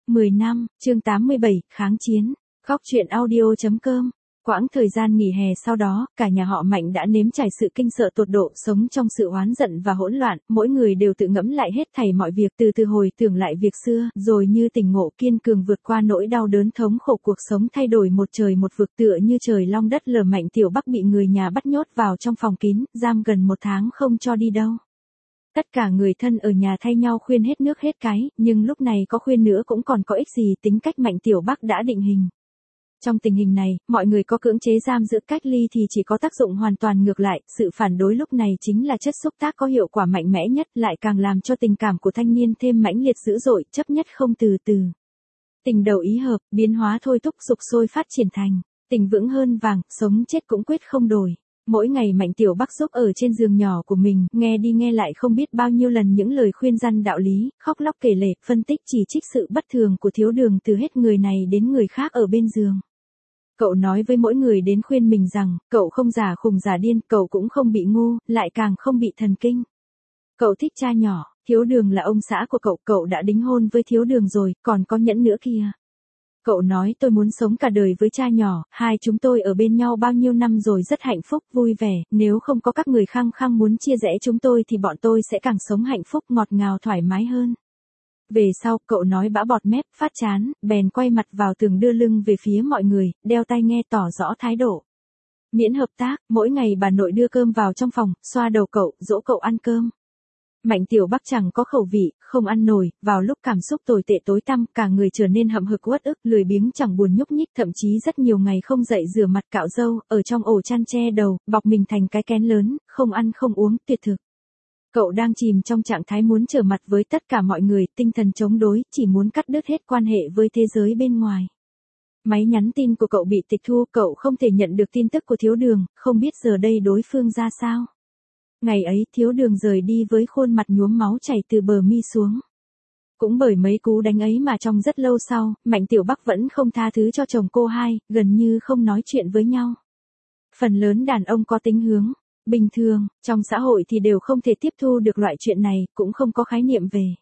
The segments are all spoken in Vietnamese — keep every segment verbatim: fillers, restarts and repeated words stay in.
mười năm, chương tám mươi bảy, kháng chiến. Góc truyện audio chấm com. Quãng thời gian nghỉ hè sau đó, cả nhà họ Mạnh đã nếm trải sự kinh sợ tột độ, sống trong sự oán giận và hỗn loạn, mỗi người đều tự ngẫm lại hết thảy mọi việc, từ từ hồi tưởng lại việc xưa, rồi như tỉnh ngộ kiên cường vượt qua nỗi đau đớn thống khổ cuộc sống thay đổi một trời một vực tựa như trời long đất lở. Mạnh Tiểu Bắc bị người nhà bắt nhốt vào trong phòng kín, giam gần một tháng không cho đi đâu. Tất cả người thân ở nhà thay nhau khuyên hết nước hết cái, nhưng lúc này có khuyên nữa cũng còn có ích gì, tính cách Mạnh Tiểu Bắc đã định hình. Trong tình hình này, mọi người có cưỡng chế giam giữ cách ly thì chỉ có tác dụng hoàn toàn ngược lại, sự phản đối lúc này chính là chất xúc tác có hiệu quả mạnh mẽ nhất, lại càng làm cho tình cảm của thanh niên thêm mãnh liệt dữ dội, chấp nhất không từ từ. Tình đầu ý hợp, biến hóa thôi thúc dục sôi phát triển thành, tình vững hơn vàng, sống chết cũng quyết không đổi. Mỗi ngày Mạnh Tiểu Bắc giúp ở trên giường nhỏ của mình, nghe đi nghe lại không biết bao nhiêu lần những lời khuyên răn đạo lý, khóc lóc kể lể, phân tích chỉ trích sự bất thường của Thiếu Đường từ hết người này đến người khác ở bên giường. Cậu nói với mỗi người đến khuyên mình rằng, cậu không giả khùng giả điên, cậu cũng không bị ngu, lại càng không bị thần kinh. Cậu thích cha nhỏ, Thiếu Đường là ông xã của cậu, cậu đã đính hôn với Thiếu Đường rồi, còn có Nhẫn nữa kìa. Cậu nói tôi muốn sống cả đời với cha nhỏ, hai chúng tôi ở bên nhau bao nhiêu năm rồi rất hạnh phúc, vui vẻ, nếu không có các người khăng khăng muốn chia rẽ chúng tôi thì bọn tôi sẽ càng sống hạnh phúc ngọt ngào thoải mái hơn. Về sau, cậu nói bã bọt mép, phát chán, bèn quay mặt vào tường đưa lưng về phía mọi người, đeo tai nghe tỏ rõ thái độ. Miễn hợp tác, mỗi ngày bà nội đưa cơm vào trong phòng, xoa đầu cậu, dỗ cậu ăn cơm. Mạnh Tiểu Bắc chẳng có khẩu vị, không ăn nổi, vào lúc cảm xúc tồi tệ tối tăm, cả người trở nên hậm hực uất ức, lười biếng chẳng buồn nhúc nhích, thậm chí rất nhiều ngày không dậy rửa mặt cạo râu, ở trong ổ chăn che đầu, bọc mình thành cái kén lớn, không ăn không uống, tuyệt thực. Cậu đang chìm trong trạng thái muốn trở mặt với tất cả mọi người, tinh thần chống đối, chỉ muốn cắt đứt hết quan hệ với thế giới bên ngoài. Máy nhắn tin của cậu bị tịch thu, cậu không thể nhận được tin tức của Thiếu Đường, không biết giờ đây đối phương ra sao. Ngày ấy Thiếu Đường rời đi với khuôn mặt nhuốm máu chảy từ bờ mi xuống. Cũng bởi mấy cú đánh ấy mà trong rất lâu sau, Mạnh Tiểu Bắc vẫn không tha thứ cho chồng cô hai, gần như không nói chuyện với nhau. Phần lớn đàn ông có tính hướng bình thường, trong xã hội thì đều không thể tiếp thu được loại chuyện này, cũng không có khái niệm về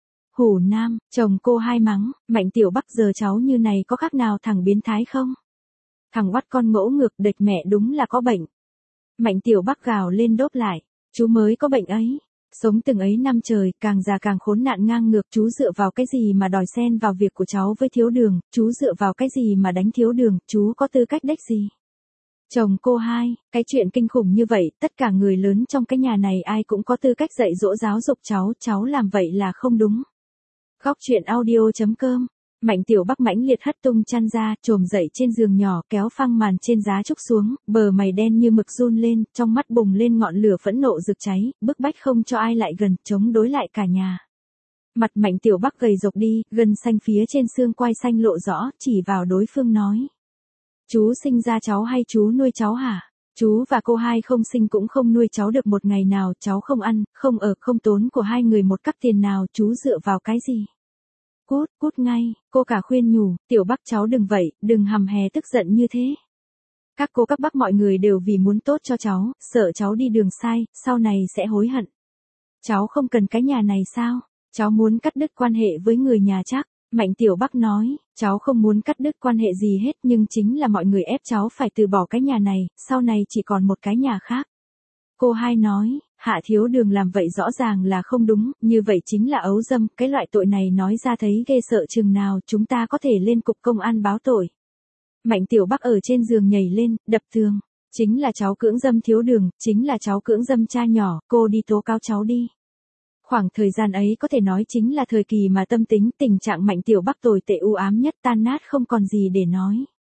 hủ nam. Chồng cô hai mắng, Mạnh Tiểu Bắc giờ cháu như này có khác nào thằng biến thái không? Thằng oắt con ngỗ ngược, địch mẹ đúng là có bệnh. Mạnh Tiểu Bắc gào lên đốt lại, chú mới có bệnh ấy. Sống từng ấy năm trời, càng già càng khốn nạn ngang ngược, chú dựa vào cái gì mà đòi xen vào việc của cháu với Thiếu Đường, chú dựa vào cái gì mà đánh Thiếu Đường, chú có tư cách đếch gì? Chồng cô hai, cái chuyện kinh khủng như vậy, tất cả người lớn trong cái nhà này ai cũng có tư cách dạy dỗ giáo dục cháu, cháu làm vậy là không đúng. Góc truyện audio chấm com. Mạnh Tiểu Bắc mãnh liệt hất tung chăn ra, trồm dậy trên giường nhỏ, kéo phăng màn trên giá trúc xuống, bờ mày đen như mực run lên, trong mắt bùng lên ngọn lửa phẫn nộ rực cháy, bức bách không cho ai lại gần, chống đối lại cả nhà. Mặt Mạnh Tiểu Bắc gầy rộc đi, gân xanh phía trên xương quai xanh lộ rõ, chỉ vào đối phương nói. Chú sinh ra cháu hay chú nuôi cháu hả? Chú và cô hai không sinh cũng không nuôi cháu được một ngày nào, cháu không ăn, không ở, không tốn của hai người một cắc tiền nào, chú dựa vào cái gì? Cút, cút ngay, cô cả khuyên nhủ, Tiểu Bắc cháu đừng vậy, đừng hầm hè tức giận như thế. Các cô các bác mọi người đều vì muốn tốt cho cháu, sợ cháu đi đường sai, sau này sẽ hối hận. Cháu không cần cái nhà này sao? Cháu muốn cắt đứt quan hệ với người nhà chắc. Mạnh Tiểu Bắc nói, cháu không muốn cắt đứt quan hệ gì hết nhưng chính là mọi người ép cháu phải từ bỏ cái nhà này, sau này chỉ còn một cái nhà khác. Cô hai nói, Hạ Thiếu Đường làm vậy rõ ràng là không đúng, như vậy chính là ấu dâm, cái loại tội này nói ra thấy ghê sợ chừng nào, chúng ta có thể lên cục công an báo tội. Mạnh Tiểu Bắc ở trên giường nhảy lên, đập tường, chính là cháu cưỡng dâm Thiếu Đường, chính là cháu cưỡng dâm cha nhỏ, cô đi tố cáo cháu đi. Khoảng thời gian ấy có thể nói chính là thời kỳ mà tâm tính, tình trạng Mạnh Tiểu Bắc tồi tệ u ám nhất, tan nát không còn gì để nói.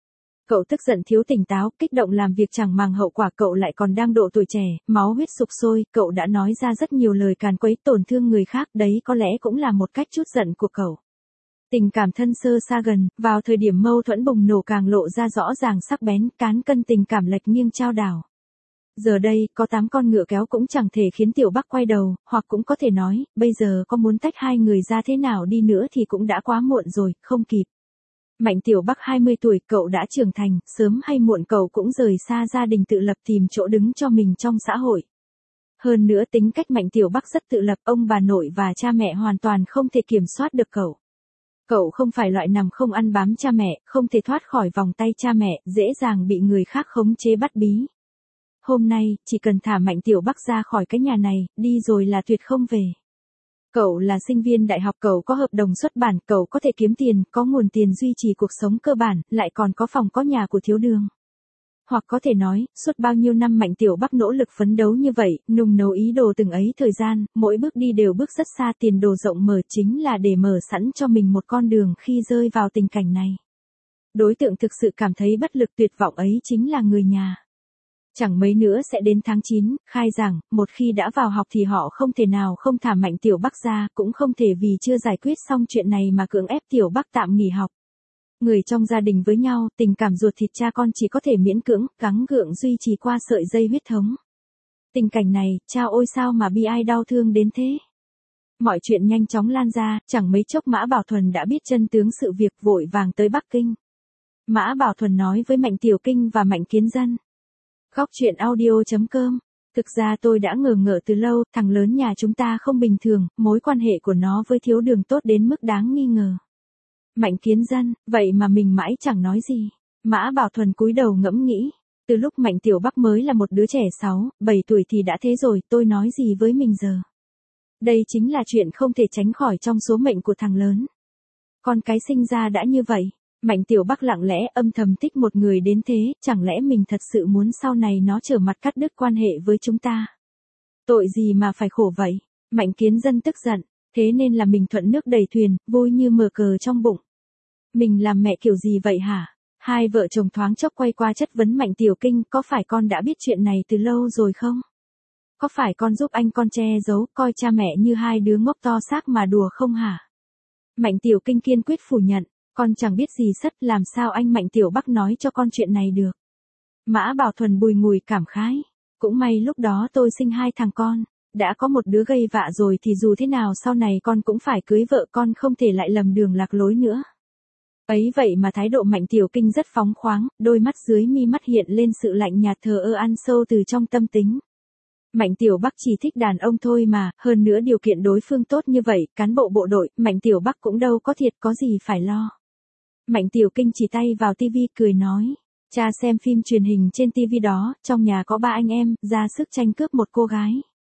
Cậu tức giận thiếu tỉnh táo, kích động làm việc chẳng màng hậu quả, cậu lại còn đang độ tuổi trẻ, máu huyết sục sôi, cậu đã nói ra rất nhiều lời càn quấy tổn thương người khác, đấy có lẽ cũng là một cách trút giận của cậu. Tình cảm thân sơ xa gần, vào thời điểm mâu thuẫn bùng nổ càng lộ ra rõ ràng sắc bén, cán cân tình cảm lệch nghiêng chao đảo. Giờ đây, có tám con ngựa kéo cũng chẳng thể khiến Tiểu Bắc quay đầu, hoặc cũng có thể nói, bây giờ có muốn tách hai người ra thế nào đi nữa thì cũng đã quá muộn rồi, không kịp. Mạnh Tiểu Bắc hai mươi tuổi, cậu đã trưởng thành, sớm hay muộn cậu cũng rời xa gia đình tự lập tìm chỗ đứng cho mình trong xã hội. Hơn nữa tính cách Mạnh Tiểu Bắc rất tự lập, ông bà nội và cha mẹ hoàn toàn không thể kiểm soát được cậu. Cậu không phải loại nằm không ăn bám cha mẹ, không thể thoát khỏi vòng tay cha mẹ, dễ dàng bị người khác khống chế bắt bí. Hôm nay, chỉ cần thả Mạnh Tiểu Bắc ra khỏi cái nhà này, đi rồi là tuyệt không về. Cậu là sinh viên đại học, cậu có hợp đồng xuất bản, cậu có thể kiếm tiền, có nguồn tiền duy trì cuộc sống cơ bản, lại còn có phòng có nhà của Thiếu Đường. Hoặc có thể nói, suốt bao nhiêu năm Mạnh Tiểu Bắc nỗ lực phấn đấu như vậy, nung nấu ý đồ từng ấy thời gian, mỗi bước đi đều bước rất xa, tiền đồ rộng mở chính là để mở sẵn cho mình một con đường khi rơi vào tình cảnh này. Đối tượng thực sự cảm thấy bất lực tuyệt vọng ấy chính là người nhà. Chẳng mấy nữa sẽ đến tháng chín, khai giảng, một khi đã vào học thì họ không thể nào không thả Mạnh Tiểu Bắc ra, cũng không thể vì chưa giải quyết xong chuyện này mà cưỡng ép Tiểu Bắc tạm nghỉ học. Người trong gia đình với nhau, tình cảm ruột thịt cha con chỉ có thể miễn cưỡng, gắng gượng duy trì qua sợi dây huyết thống. Tình cảnh này, cha ôi sao mà bi ai đau thương đến thế. Mọi chuyện nhanh chóng lan ra, chẳng mấy chốc Mã Bảo Thuần đã biết chân tướng sự việc, vội vàng tới Bắc Kinh. Mã Bảo Thuần nói với Mạnh Tiểu Kinh và Mạnh Kiến Dân. Góc truyện audio chấm com. Thực ra tôi đã ngờ ngợ từ lâu, thằng lớn nhà chúng ta không bình thường, mối quan hệ của nó với Thiếu Đường tốt đến mức đáng nghi ngờ. Mạnh Kiến Dân, vậy mà mình mãi chẳng nói gì. Mã Bảo Thuần cúi đầu ngẫm nghĩ. Từ lúc Mạnh Tiểu Bắc mới là một đứa trẻ sáu, bảy tuổi thì đã thế rồi, tôi nói gì với mình giờ. Đây chính là chuyện không thể tránh khỏi trong số mệnh của thằng lớn. Con cái sinh ra đã như vậy. Mạnh Tiểu Bắc lặng lẽ âm thầm thích một người đến thế, chẳng lẽ mình thật sự muốn sau này nó trở mặt cắt đứt quan hệ với chúng ta. Tội gì mà phải khổ vậy. Mạnh Kiến Dân tức giận, thế nên là mình thuận nước đẩy thuyền, vui như mở cờ trong bụng. Mình làm mẹ kiểu gì vậy hả? Hai vợ chồng thoáng chốc quay qua chất vấn Mạnh Tiểu Kinh, có phải con đã biết chuyện này từ lâu rồi không? Có phải con giúp anh con che giấu, coi cha mẹ như hai đứa ngốc to xác mà đùa không hả? Mạnh Tiểu Kinh kiên quyết phủ nhận, con chẳng biết gì sất, làm sao anh Mạnh Tiểu Bắc nói cho con chuyện này được. Mã Bảo Thuần bùi ngùi cảm khái, cũng may lúc đó tôi sinh hai thằng con, đã có một đứa gây vạ rồi thì dù thế nào sau này con cũng phải cưới vợ, con không thể lại lầm đường lạc lối nữa. Ấy vậy mà thái độ Mạnh Tiểu Kinh rất phóng khoáng, đôi mắt dưới mi mắt hiện lên sự lạnh nhạt thờ ơ ăn sâu từ trong tâm tính. Mạnh Tiểu Bắc chỉ thích đàn ông thôi mà, hơn nữa điều kiện đối phương tốt như vậy, cán bộ bộ đội, Mạnh Tiểu Bắc cũng đâu có thiệt có gì phải lo. Mạnh Tiểu Kinh chỉ tay vào tivi cười nói, cha xem phim truyền hình trên tivi đó, trong nhà có ba anh em, ra sức tranh cướp một cô gái.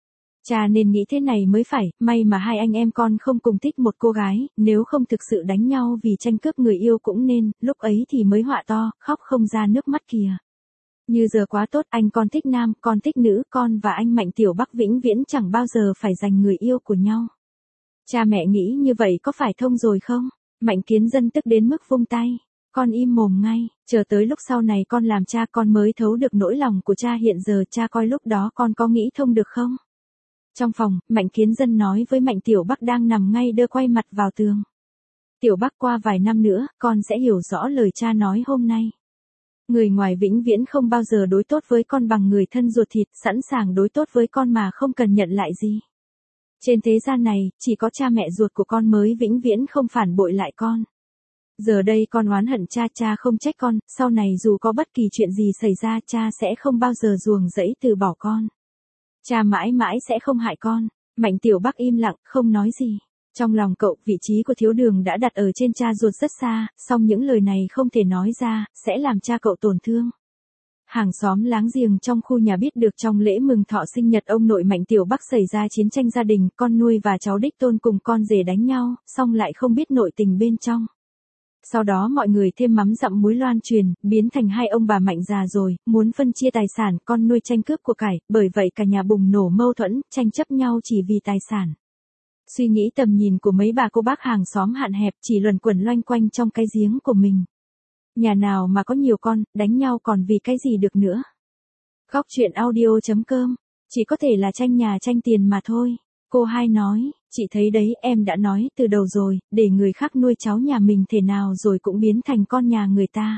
Cha nên nghĩ thế này mới phải, may mà hai anh em con không cùng thích một cô gái, nếu không thực sự đánh nhau vì tranh cướp người yêu cũng nên, lúc ấy thì mới họa to, khóc không ra nước mắt kìa. Như giờ quá tốt, anh con thích nam, con thích nữ, con và anh Mạnh Tiểu Bắc vĩnh viễn chẳng bao giờ phải giành người yêu của nhau. Cha mẹ nghĩ như vậy có phải thông rồi không? Mạnh Kiến Dân tức đến mức vung tay. Con im mồm ngay, chờ tới lúc sau này con làm cha con mới thấu được nỗi lòng của cha, hiện giờ cha coi lúc đó con có nghĩ thông được không? Trong phòng, Mạnh Kiến Dân nói với Mạnh Tiểu Bắc đang nằm ngay đơ quay mặt vào tường. Tiểu Bắc, qua vài năm nữa, con sẽ hiểu rõ lời cha nói hôm nay. Người ngoài vĩnh viễn không bao giờ đối tốt với con bằng người thân ruột thịt, sẵn sàng đối tốt với con mà không cần nhận lại gì. Trên thế gian này, chỉ có cha mẹ ruột của con mới vĩnh viễn không phản bội lại con. Giờ đây con oán hận cha, cha không trách con, sau này dù có bất kỳ chuyện gì xảy ra, cha sẽ không bao giờ ruồng rẫy từ bỏ con. Cha mãi mãi sẽ không hại con. Mạnh Tiểu Bắc im lặng, không nói gì. Trong lòng cậu, vị trí của Thiếu Đường đã đặt ở trên cha ruột rất xa, song những lời này không thể nói ra, sẽ làm cha cậu tổn thương. Hàng xóm láng giềng trong khu nhà biết được trong lễ mừng thọ sinh nhật ông nội Mạnh Tiểu Bắc xảy ra chiến tranh gia đình, con nuôi và cháu đích tôn cùng con rể đánh nhau, song lại không biết nội tình bên trong. Sau đó mọi người thêm mắm dặm muối loan truyền, biến thành hai ông bà Mạnh già rồi, muốn phân chia tài sản, con nuôi tranh cướp của cải, bởi vậy cả nhà bùng nổ mâu thuẫn, tranh chấp nhau chỉ vì tài sản. Suy nghĩ tầm nhìn của mấy bà cô bác hàng xóm hạn hẹp, chỉ luẩn quẩn loanh quanh trong cái giếng của mình. Nhà nào mà có nhiều con, đánh nhau còn vì cái gì được nữa. Góc truyện audio chấm com, chỉ có thể là tranh nhà tranh tiền mà thôi. Cô hai nói, chị thấy đấy, em đã nói từ đầu rồi, để người khác nuôi cháu nhà mình thế nào rồi cũng biến thành con nhà người ta.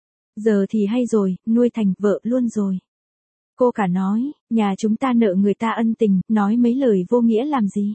Giờ thì hay rồi, nuôi thành vợ luôn rồi. Cô cả nói, nhà chúng ta nợ người ta ân tình, nói mấy lời vô nghĩa làm gì.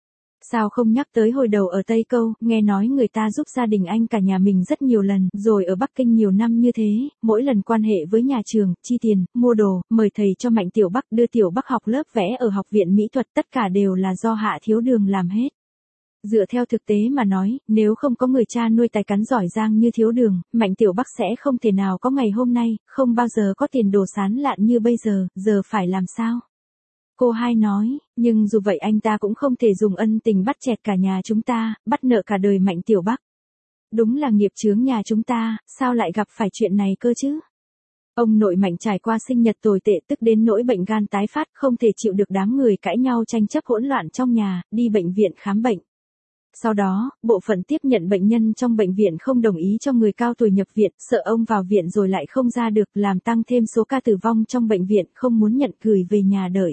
Sao không nhắc tới hồi đầu ở Tây Câu, nghe nói người ta giúp gia đình anh cả nhà mình rất nhiều lần, rồi ở Bắc Kinh nhiều năm như thế, mỗi lần quan hệ với nhà trường, chi tiền, mua đồ, mời thầy cho Mạnh Tiểu Bắc, đưa Tiểu Bắc học lớp vẽ ở học viện mỹ thuật, tất cả đều là do Hạ Thiếu Đường làm hết. Dựa theo thực tế mà nói, nếu không có người cha nuôi tài cán giỏi giang như Thiếu Đường, Mạnh Tiểu Bắc sẽ không thể nào có ngày hôm nay, không bao giờ có tiền đồ sán lạn như bây giờ, giờ phải làm sao? Cô hai nói, nhưng dù vậy anh ta cũng không thể dùng ân tình bắt chẹt cả nhà chúng ta, bắt nợ cả đời Mạnh Tiểu Bắc. Đúng là nghiệp chướng nhà chúng ta, sao lại gặp phải chuyện này cơ chứ? Ông nội Mạnh trải qua sinh nhật tồi tệ tức đến nỗi bệnh gan tái phát, không thể chịu được đám người cãi nhau tranh chấp hỗn loạn trong nhà, đi bệnh viện khám bệnh. Sau đó, bộ phận tiếp nhận bệnh nhân trong bệnh viện không đồng ý cho người cao tuổi nhập viện, sợ ông vào viện rồi lại không ra được, làm tăng thêm số ca tử vong trong bệnh viện, không muốn nhận gửi về nhà đợi.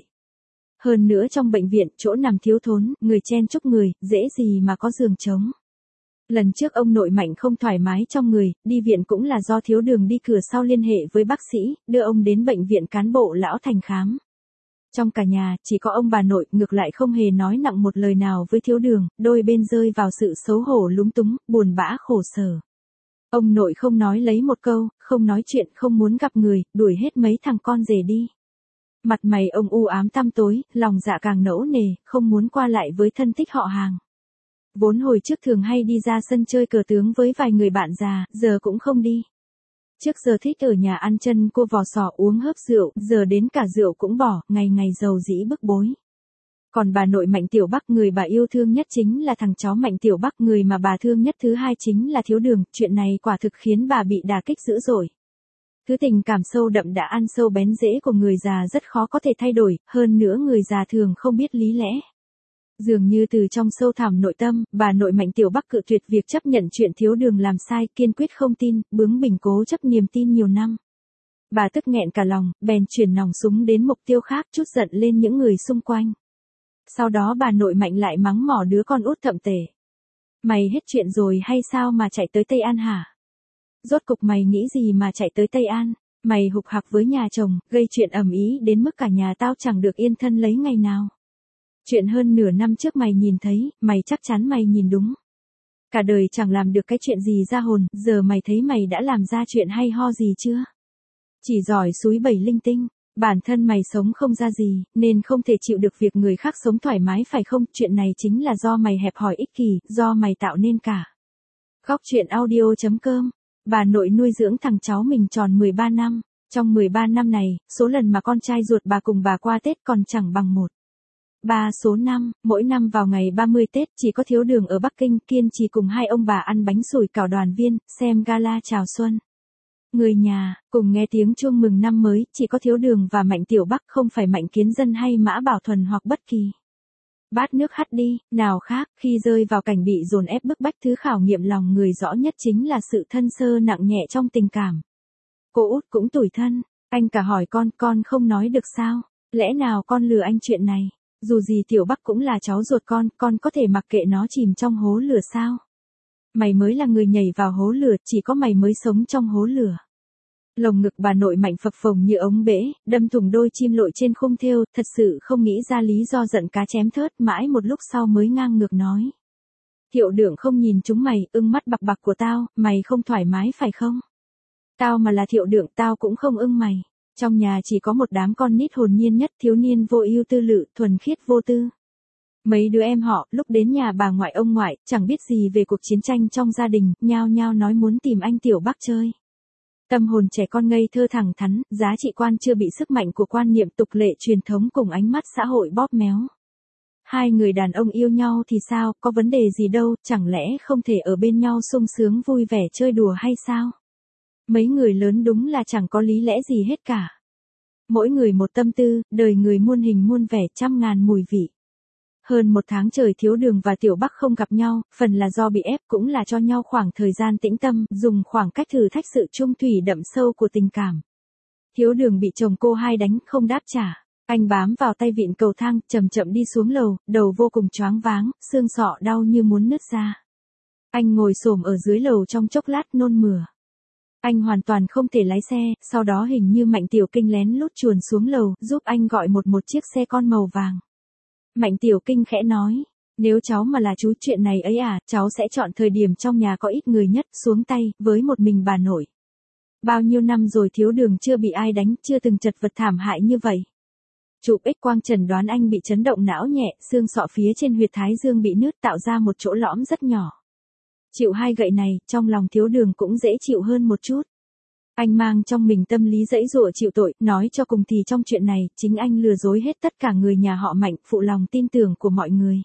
Hơn nữa trong bệnh viện, chỗ nằm thiếu thốn, người chen chúc người, dễ gì mà có giường trống. Lần trước ông nội Mạnh không thoải mái trong người, đi viện cũng là do Thiếu Đường đi cửa sau liên hệ với bác sĩ, đưa ông đến bệnh viện cán bộ Lão Thành khám. Trong cả nhà, chỉ có ông bà nội ngược lại không hề nói nặng một lời nào với Thiếu Đường, đôi bên rơi vào sự xấu hổ lúng túng, buồn bã khổ sở. Ông nội không nói lấy một câu, không nói chuyện, không muốn gặp người, đuổi hết mấy thằng con rể đi. Mặt mày ông u ám tăm tối, lòng dạ càng nẫu nề, không muốn qua lại với thân thích họ hàng. Vốn hồi trước thường hay đi ra sân chơi cờ tướng với vài người bạn già, giờ cũng không đi. Trước giờ thích ở nhà ăn chân cô vò sò uống hớp rượu, giờ đến cả rượu cũng bỏ, ngày ngày giàu dĩ bức bối. Còn bà nội Mạnh Tiểu Bắc, người bà yêu thương nhất chính là thằng cháu Mạnh Tiểu Bắc, người mà bà thương nhất thứ hai chính là Thiếu Đường, chuyện này quả thực khiến bà bị đả kích dữ dội. Thứ tình cảm sâu đậm đã ăn sâu bén rễ của người già rất khó có thể thay đổi, hơn nữa người già thường không biết lý lẽ. Dường như từ trong sâu thẳm nội tâm, bà nội Mạnh Tiểu Bắc cự tuyệt việc chấp nhận chuyện Thiếu Đường làm sai, kiên quyết không tin, bướng bỉnh cố chấp niềm tin nhiều năm. Bà tức nghẹn cả lòng, bèn chuyển nòng súng đến mục tiêu khác, trút giận lên những người xung quanh. Sau đó bà nội Mạnh lại mắng mỏ đứa con út thậm tệ. Mày hết chuyện rồi hay sao mà chạy tới Tây An hả? Rốt cục mày nghĩ gì mà chạy tới Tây An? Mày hục hặc với nhà chồng, gây chuyện ầm ĩ đến mức cả nhà tao chẳng được yên thân lấy ngày nào. Chuyện hơn nửa năm trước mày nhìn thấy, mày chắc chắn mày nhìn đúng. Cả đời chẳng làm được cái chuyện gì ra hồn, giờ mày thấy mày đã làm ra chuyện hay ho gì chưa? Chỉ giỏi xúi bẩy linh tinh, bản thân mày sống không ra gì, nên không thể chịu được việc người khác sống thoải mái phải không? Chuyện này chính là do mày hẹp hòi ích kỷ, do mày tạo nên cả. Góc truyện audio chấm com. Bà nội nuôi dưỡng thằng cháu mình tròn mười ba năm, trong mười ba năm này, số lần mà con trai ruột bà cùng bà qua Tết còn chẳng bằng một. Ba số năm, mỗi năm vào ngày ba mươi Tết chỉ có Thiếu Đường ở Bắc Kinh kiên trì cùng hai ông bà ăn bánh sủi cảo đoàn viên, xem gala chào xuân. Người nhà, cùng nghe tiếng chuông mừng năm mới, chỉ có Thiếu Đường và Mạnh Tiểu Bắc, không phải Mạnh Kiến Dân hay Mã Bảo Thuần hoặc bất kỳ. Bát nước hắt đi, nào khác, khi rơi vào cảnh bị dồn ép bức bách, thứ khảo nghiệm lòng người rõ nhất chính là sự thân sơ nặng nhẹ trong tình cảm. Cô út cũng tủi thân, anh cả hỏi con, con không nói được sao, lẽ nào con lừa anh chuyện này, dù gì Tiểu Bắc cũng là cháu ruột con, con có thể mặc kệ nó chìm trong hố lửa sao? Mày mới là người nhảy vào hố lửa, chỉ có mày mới sống trong hố lửa. Lồng ngực bà nội Mạnh phập phồng như ống bể, đâm thủng đôi chim lội trên khung thêu, thật sự không nghĩ ra lý do giận cá chém thớt, mãi một lúc sau mới ngang ngược nói. Thiệu Đường không nhìn chúng mày, ưng mắt bạc bạc của tao, mày không thoải mái phải không? Tao mà là Thiệu Đường tao cũng không ưng mày. Trong nhà chỉ có một đám con nít hồn nhiên nhất, thiếu niên vô ưu tư lự, thuần khiết vô tư. Mấy đứa em họ, lúc đến nhà bà ngoại ông ngoại, chẳng biết gì về cuộc chiến tranh trong gia đình, nhao nhao nói muốn tìm anh Tiểu Bắc chơi. Tâm hồn trẻ con ngây thơ thẳng thắn, giá trị quan chưa bị sức mạnh của quan niệm tục lệ truyền thống cùng ánh mắt xã hội bóp méo. Hai người đàn ông yêu nhau thì sao, có vấn đề gì đâu, chẳng lẽ không thể ở bên nhau sung sướng vui vẻ chơi đùa hay sao? Mấy người lớn đúng là chẳng có lý lẽ gì hết cả. Mỗi người một tâm tư, đời người muôn hình muôn vẻ, trăm ngàn mùi vị. Hơn một tháng trời Thiếu Đường và Tiểu Bắc không gặp nhau, phần là do bị ép, cũng là cho nhau khoảng thời gian tĩnh tâm, dùng khoảng cách thử thách sự trung thủy đậm sâu của tình cảm. Thiếu Đường bị chồng cô hai đánh, không đáp trả. Anh bám vào tay vịn cầu thang, chậm chậm đi xuống lầu, đầu vô cùng choáng váng, xương sọ đau như muốn nứt ra. Anh ngồi xổm ở dưới lầu trong chốc lát nôn mửa. Anh hoàn toàn không thể lái xe, sau đó hình như Mạnh Tiểu Kinh lén lút chuồn xuống lầu, giúp anh gọi một một chiếc xe con màu vàng. Mạnh Tiểu Kinh khẽ nói, nếu cháu mà là chú chuyện này ấy à, cháu sẽ chọn thời điểm trong nhà có ít người nhất, xuống tay, với một mình bà nội. Bao nhiêu năm rồi Thiếu Đường chưa bị ai đánh, chưa từng chật vật thảm hại như vậy. Chụp X-quang chẩn đoán anh bị chấn động não nhẹ, xương sọ phía trên huyệt thái dương bị nứt tạo ra một chỗ lõm rất nhỏ. Chịu hai gậy này, trong lòng Thiếu Đường cũng dễ chịu hơn một chút. Anh mang trong mình tâm lý dãy dụa chịu tội, nói cho cùng thì trong chuyện này, chính anh lừa dối hết tất cả người nhà họ Mạnh, phụ lòng tin tưởng của mọi người.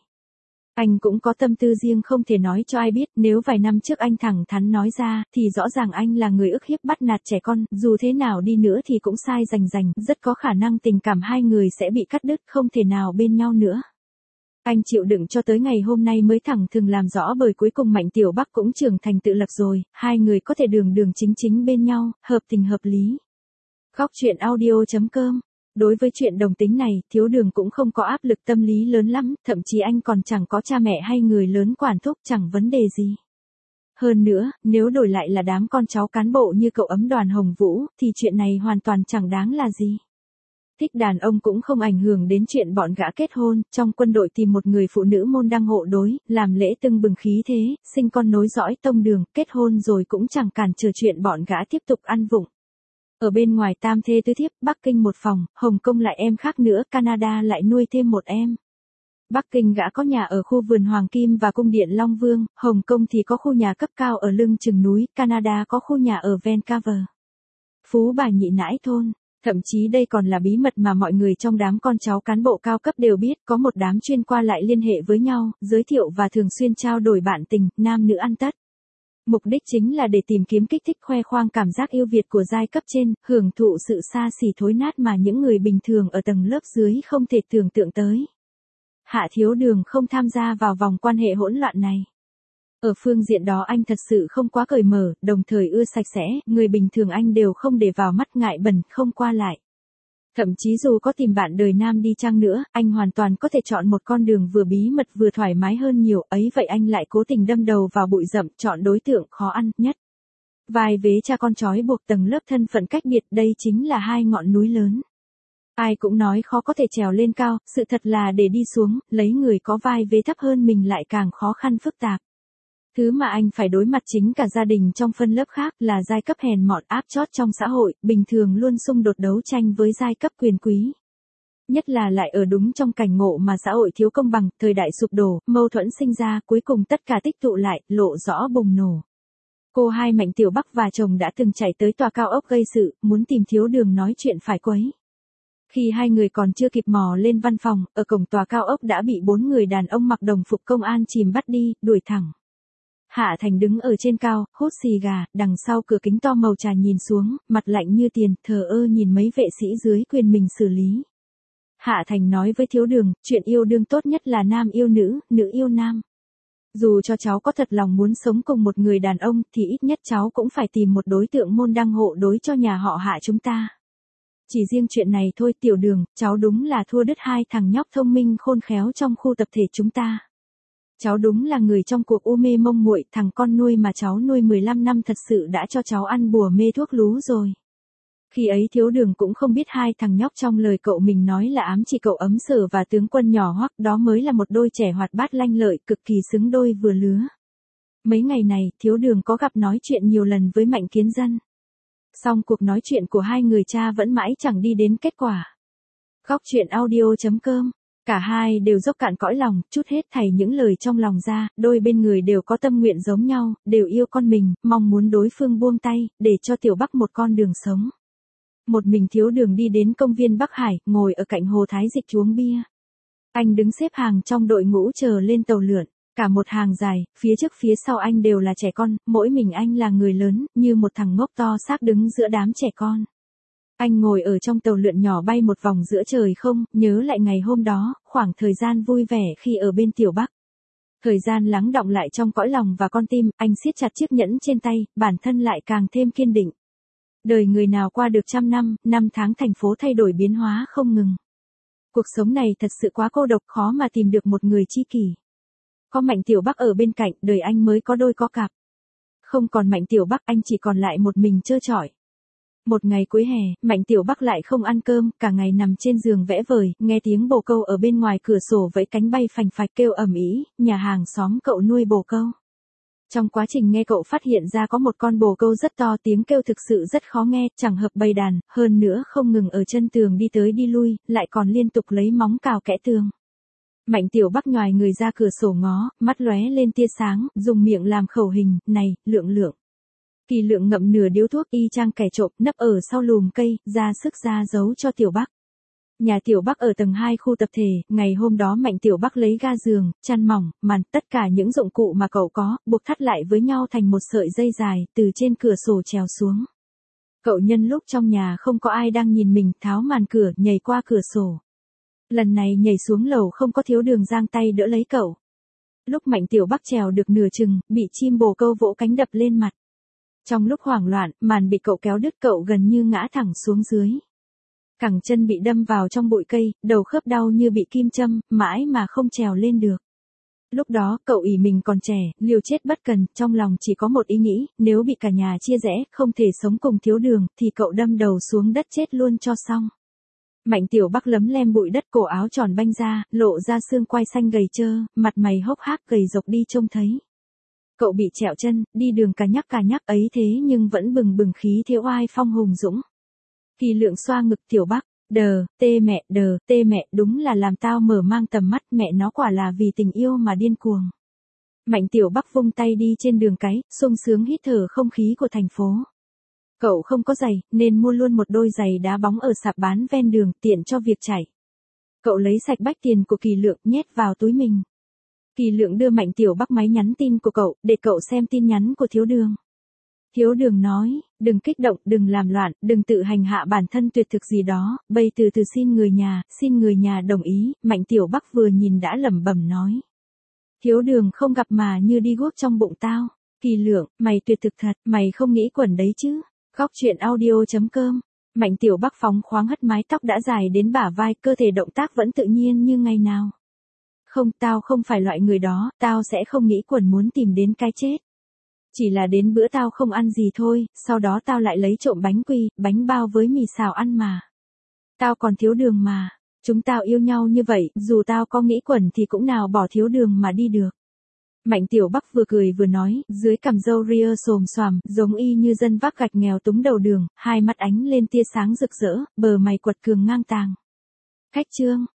Anh cũng có tâm tư riêng không thể nói cho ai biết, nếu vài năm trước anh thẳng thắn nói ra, thì rõ ràng anh là người ức hiếp bắt nạt trẻ con, dù thế nào đi nữa thì cũng sai rành rành, rất có khả năng tình cảm hai người sẽ bị cắt đứt, không thể nào bên nhau nữa. Anh chịu đựng cho tới ngày hôm nay mới thẳng thừng làm rõ, bởi cuối cùng Mạnh Tiểu Bắc cũng trưởng thành tự lập rồi, hai người có thể đường đường chính chính bên nhau, hợp tình hợp lý. Góc truyện audio chấm com. Đối với chuyện đồng tính này, Thiếu Đường cũng không có áp lực tâm lý lớn lắm, thậm chí anh còn chẳng có cha mẹ hay người lớn quản thúc, chẳng vấn đề gì. Hơn nữa, nếu đổi lại là đám con cháu cán bộ như cậu ấm Đoàn Hồng Vũ, thì chuyện này hoàn toàn chẳng đáng là gì. Thích đàn ông cũng không ảnh hưởng đến chuyện bọn gã kết hôn, trong quân đội tìm một người phụ nữ môn đăng hộ đối, làm lễ tưng bừng khí thế, sinh con nối dõi tông đường, kết hôn rồi cũng chẳng cản trở chuyện bọn gã tiếp tục ăn vụng. Ở bên ngoài tam thê tứ thiếp, Bắc Kinh một phòng, Hồng Kông lại em khác nữa, Canada lại nuôi thêm một em. Bắc Kinh gã có nhà ở khu vườn Hoàng Kim và cung điện Long Vương, Hồng Kông thì có khu nhà cấp cao ở lưng chừng núi, Canada có khu nhà ở Vancouver. Phú bà nhị nãi thôn. Thậm chí đây còn là bí mật mà mọi người trong đám con cháu cán bộ cao cấp đều biết, có một đám chuyên qua lại liên hệ với nhau, giới thiệu và thường xuyên trao đổi bạn tình, nam nữ ăn tất. Mục đích chính là để tìm kiếm kích thích khoe khoang cảm giác yêu Việt của giai cấp trên, hưởng thụ sự xa xỉ thối nát mà những người bình thường ở tầng lớp dưới không thể tưởng tượng tới. Hạ Thiếu Đường không tham gia vào vòng quan hệ hỗn loạn này. Ở phương diện đó anh thật sự không quá cởi mở, đồng thời ưa sạch sẽ, người bình thường anh đều không để vào mắt, ngại bẩn, không qua lại. Thậm chí dù có tìm bạn đời nam đi chăng nữa, anh hoàn toàn có thể chọn một con đường vừa bí mật vừa thoải mái hơn nhiều, ấy vậy anh lại cố tình đâm đầu vào bụi rậm, chọn đối tượng khó ăn nhất. Vai vế cha con trói buộc tầng lớp thân phận cách biệt, đây chính là hai ngọn núi lớn. Ai cũng nói khó có thể trèo lên cao, sự thật là để đi xuống, lấy người có vai vế thấp hơn mình lại càng khó khăn phức tạp. Thứ mà anh phải đối mặt chính cả gia đình trong phân lớp khác là giai cấp hèn mọn áp chót trong xã hội, bình thường luôn xung đột đấu tranh với giai cấp quyền quý. Nhất là lại ở đúng trong cảnh ngộ mà xã hội thiếu công bằng, thời đại sụp đổ, mâu thuẫn sinh ra, cuối cùng tất cả tích tụ lại, lộ rõ bùng nổ. Cô hai Mạnh Tiểu Bắc và chồng đã từng chạy tới tòa cao ốc gây sự, muốn tìm Thiếu Đường nói chuyện phải quấy. Khi hai người còn chưa kịp mò lên văn phòng, ở cổng tòa cao ốc đã bị bốn người đàn ông mặc đồng phục công an chìm bắt đi, đuổi thẳng. Hạ Thành đứng ở trên cao, hút xì gà, đằng sau cửa kính to màu trà nhìn xuống, mặt lạnh như tiền, thờ ơ nhìn mấy vệ sĩ dưới quyền mình xử lý. Hạ Thành nói với Thiếu Đường, chuyện yêu đương tốt nhất là nam yêu nữ, nữ yêu nam. Dù cho cháu có thật lòng muốn sống cùng một người đàn ông, thì ít nhất cháu cũng phải tìm một đối tượng môn đăng hộ đối cho nhà họ Hạ chúng ta. Chỉ riêng chuyện này thôi Tiểu Đường, cháu đúng là thua đứt hai thằng nhóc thông minh khôn khéo trong khu tập thể chúng ta. Cháu đúng là người trong cuộc u mê mông muội, thằng con nuôi mà cháu nuôi mười lăm năm thật sự đã cho cháu ăn bùa mê thuốc lú rồi. Khi ấy Thiếu Đường cũng không biết hai thằng nhóc trong lời cậu mình nói là ám chỉ cậu Ấm Sở và tướng quân nhỏ Hoắc, đó mới là một đôi trẻ hoạt bát lanh lợi, cực kỳ xứng đôi vừa lứa. Mấy ngày này, Thiếu Đường có gặp nói chuyện nhiều lần với Mạnh Kiến Dân. Song cuộc nói chuyện của hai người cha vẫn mãi chẳng đi đến kết quả. Góc truyện audio chấm com. Cả hai đều dốc cạn cõi lòng, trút hết thảy những lời trong lòng ra, đôi bên người đều có tâm nguyện giống nhau, đều yêu con mình, mong muốn đối phương buông tay, để cho Tiểu Bắc một con đường sống. Một mình Thiếu Đường đi đến công viên Bắc Hải, ngồi ở cạnh hồ Thái Dịch uống bia. Anh đứng xếp hàng trong đội ngũ chờ lên tàu lượn, cả một hàng dài, phía trước phía sau anh đều là trẻ con, mỗi mình anh là người lớn, như một thằng ngốc to xác đứng giữa đám trẻ con. Anh ngồi ở trong tàu lượn nhỏ bay một vòng giữa trời không, nhớ lại ngày hôm đó, khoảng thời gian vui vẻ khi ở bên Tiểu Bắc. Thời gian lắng đọng lại trong cõi lòng và con tim, anh siết chặt chiếc nhẫn trên tay, bản thân lại càng thêm kiên định. Đời người nào qua được trăm năm, năm tháng thành phố thay đổi biến hóa không ngừng. Cuộc sống này thật sự quá cô độc, khó mà tìm được một người tri kỷ. Có Mạnh Tiểu Bắc ở bên cạnh, đời anh mới có đôi có cặp. Không còn Mạnh Tiểu Bắc, anh chỉ còn lại một mình trơ trọi. Một ngày cuối hè, Mạnh Tiểu Bắc lại không ăn cơm, cả ngày nằm trên giường vẽ vời, nghe tiếng bồ câu ở bên ngoài cửa sổ vẫy cánh bay phành phạch kêu ầm ĩ, nhà hàng xóm cậu nuôi bồ câu. Trong quá trình nghe cậu phát hiện ra có một con bồ câu rất to, tiếng kêu thực sự rất khó nghe, chẳng hợp bầy đàn, hơn nữa không ngừng ở chân tường đi tới đi lui, lại còn liên tục lấy móng cào kẽ tường. Mạnh Tiểu Bắc nhoài người ra cửa sổ ngó, mắt lóe lên tia sáng, dùng miệng làm khẩu hình, này, Lượng Lượng. Kỳ Lượng ngậm nửa điếu thuốc y chang kẻ trộm, nấp ở sau lùm cây, ra sức ra giấu cho Tiểu Bắc. Nhà Tiểu Bắc ở tầng hai khu tập thể, ngày hôm đó Mạnh Tiểu Bắc lấy ga giường, chăn mỏng, màn, tất cả những dụng cụ mà cậu có, buộc thắt lại với nhau thành một sợi dây dài, từ trên cửa sổ trèo xuống. Cậu nhân lúc trong nhà không có ai đang nhìn mình, tháo màn cửa, nhảy qua cửa sổ. Lần này nhảy xuống lầu không có Thiếu Đường giang tay đỡ lấy cậu. Lúc Mạnh Tiểu Bắc trèo được nửa chừng, bị chim bồ câu vỗ cánh đập lên mặt. Trong lúc hoảng loạn, màn bị cậu kéo đứt, cậu gần như ngã thẳng xuống dưới. Cẳng chân bị đâm vào trong bụi cây, đầu khớp đau như bị kim châm, mãi mà không trèo lên được. Lúc đó, cậu ỷ mình còn trẻ, liều chết bất cần, trong lòng chỉ có một ý nghĩ, nếu bị cả nhà chia rẽ, không thể sống cùng Thiếu Đường, thì cậu đâm đầu xuống đất chết luôn cho xong. Mạnh Tiểu Bắc lấm lem bụi đất, cổ áo tròn banh ra, lộ ra xương quai xanh gầy trơ, mặt mày hốc hác gầy rộc đi trông thấy. Cậu bị trẹo chân, đi đường cà nhắc cà nhắc ấy thế nhưng vẫn bừng bừng khí thế oai phong hùng dũng. Kỳ Lượng xoa ngực Tiểu Bắc, đờ, tê mẹ, đờ, tê mẹ, đúng là làm tao mở mang tầm mắt, mẹ nó quả là vì tình yêu mà điên cuồng. Mạnh Tiểu Bắc vung tay đi trên đường cái, sung sướng hít thở không khí của thành phố. Cậu không có giày, nên mua luôn một đôi giày đá bóng ở sạp bán ven đường, tiện cho việc chạy. Cậu lấy sạch bách tiền của Kỳ Lượng, nhét vào túi mình. Kỳ Lượng đưa Mạnh Tiểu Bắc máy nhắn tin của cậu, để cậu xem tin nhắn của Thiếu Đường. Thiếu Đường nói, đừng kích động, đừng làm loạn, đừng tự hành hạ bản thân tuyệt thực gì đó, bây từ từ xin người nhà, xin người nhà đồng ý. Mạnh Tiểu Bắc vừa nhìn đã lẩm bẩm nói. Thiếu Đường không gặp mà như đi guốc trong bụng tao. Kỳ Lượng, mày tuyệt thực thật, mày không nghĩ quẩn đấy chứ. Góc truyện audio chấm com. Mạnh Tiểu Bắc phóng khoáng hất mái tóc đã dài đến bả vai, cơ thể động tác vẫn tự nhiên như ngày nào. Không, tao không phải loại người đó, tao sẽ không nghĩ quẩn muốn tìm đến cái chết. Chỉ là đến bữa tao không ăn gì thôi, sau đó tao lại lấy trộm bánh quy, bánh bao với mì xào ăn mà. Tao còn Thiếu Đường mà. Chúng tao yêu nhau như vậy, dù tao có nghĩ quẩn thì cũng nào bỏ Thiếu Đường mà đi được. Mạnh Tiểu Bắc vừa cười vừa nói, dưới cằm râu ria xồm xoàm, giống y như dân vác gạch nghèo túng đầu đường, hai mắt ánh lên tia sáng rực rỡ, bờ mày quật cường ngang tàng. Khách trương,